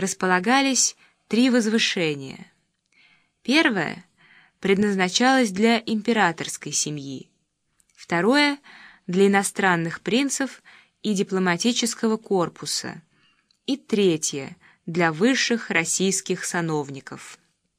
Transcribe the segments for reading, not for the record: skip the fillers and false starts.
располагались три возвышения. Первое предназначалось для императорской семьи, второе — для иностранных принцев и дипломатического корпуса, и третье — для высших российских сановников.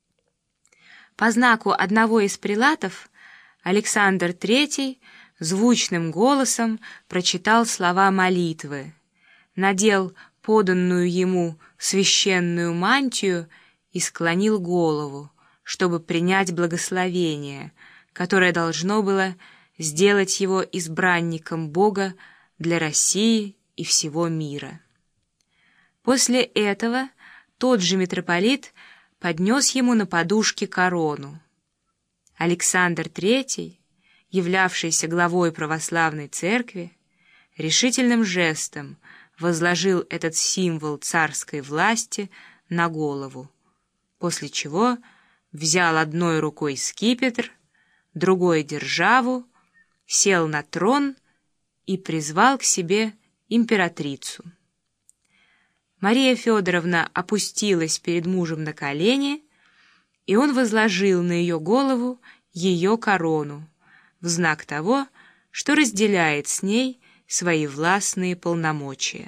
По знаку одного из прелатов Александр III звучным голосом прочитал слова молитвы, надел поданную ему священную мантию и склонил голову, чтобы принять благословение, которое должно было сделать его избранником Бога для России и всего мира. После этого тот же митрополит поднес ему на подушке корону. Александр III, являвшийся главой православной церкви, решительным жестом возложил этот символ царской власти на голову, после чего взял одной рукой скипетр, другой — державу, сел на трон и призвал к себе императрицу. Мария Федоровна опустилась перед мужем на колени, и он возложил на ее голову ее корону в знак того, что разделяет с ней свои властные полномочия.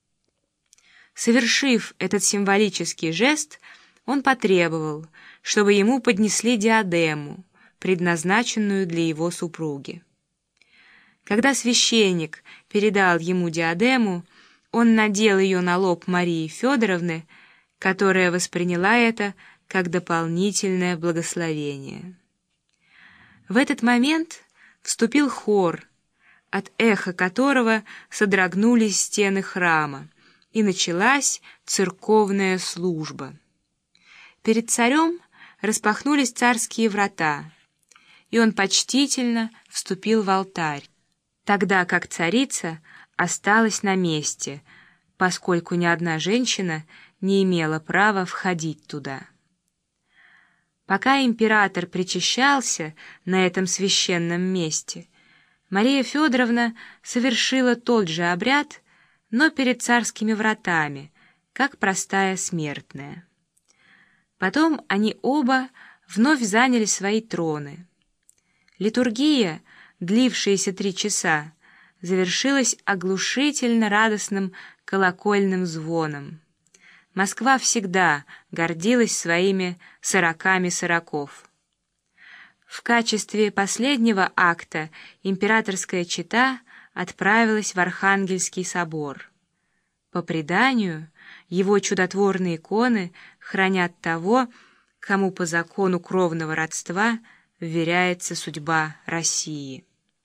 Совершив этот символический жест, он потребовал, чтобы ему поднесли диадему, предназначенную для его супруги. Когда священник передал ему диадему, он надел ее на лоб Марии Федоровны, которая восприняла это как дополнительное благословение. В этот момент вступил хор, от эха которого содрогнулись стены храма, и началась церковная служба. Перед царем распахнулись царские врата, и он почтительно вступил в алтарь, тогда как царица осталась на месте, поскольку ни одна женщина не имела права входить туда. Пока император причащался на этом священном месте, Мария Федоровна совершила тот же обряд, но перед царскими вратами, как простая смертная. Потом они оба вновь заняли свои троны. Литургия, длившаяся 3 часа, завершилась оглушительно радостным колокольным звоном. Москва всегда гордилась своими 40 сороков. В качестве последнего акта императорская чета отправилась в Архангельский собор. По преданию, его чудотворные иконы хранят того, кому по закону кровного родства вверяется судьба России.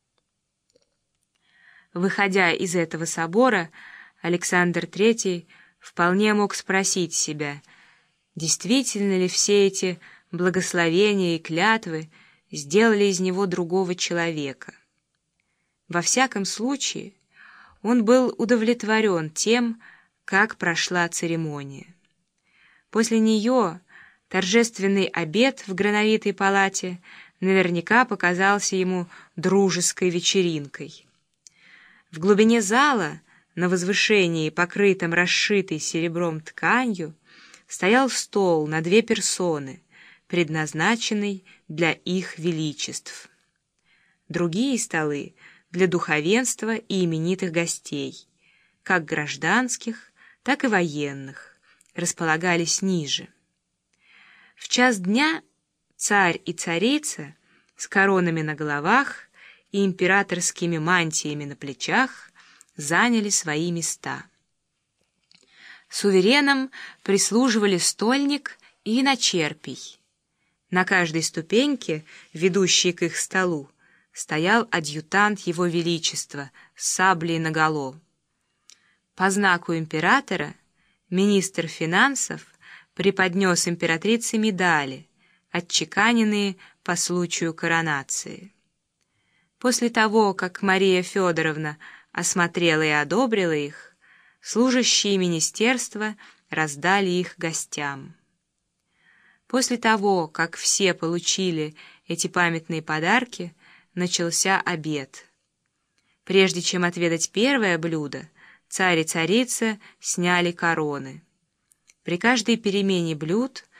Выходя из этого собора, Александр III вполне мог спросить себя, действительно ли все эти благословения и клятвы сделали из него другого человека. Во всяком случае, он был удовлетворен тем, как прошла церемония. После нее торжественный обед в грановитой палате наверняка показался ему дружеской вечеринкой. В глубине зала, на возвышении, покрытом расшитой серебром тканью, стоял стол на 2 персоны, предназначенный для их величеств. Другие столы — для духовенства и именитых гостей, как гражданских, так и военных, располагались ниже. В час дня царь и царица с коронами на головах и императорскими мантиями на плечах заняли свои места. Суверенам прислуживали стольник и иночерпий. На каждой ступеньке, ведущей к их столу, стоял адъютант его величества с саблей наголо. По знаку императора министр финансов преподнес императрице медали, отчеканенные по случаю коронации. После того, как Мария Федоровна осмотрела и одобрила их, служащие министерства раздали их гостям. После того, как все получили эти памятные подарки, начался обед. Прежде чем отведать первое блюдо, царь и царица сняли короны. При каждой перемене блюд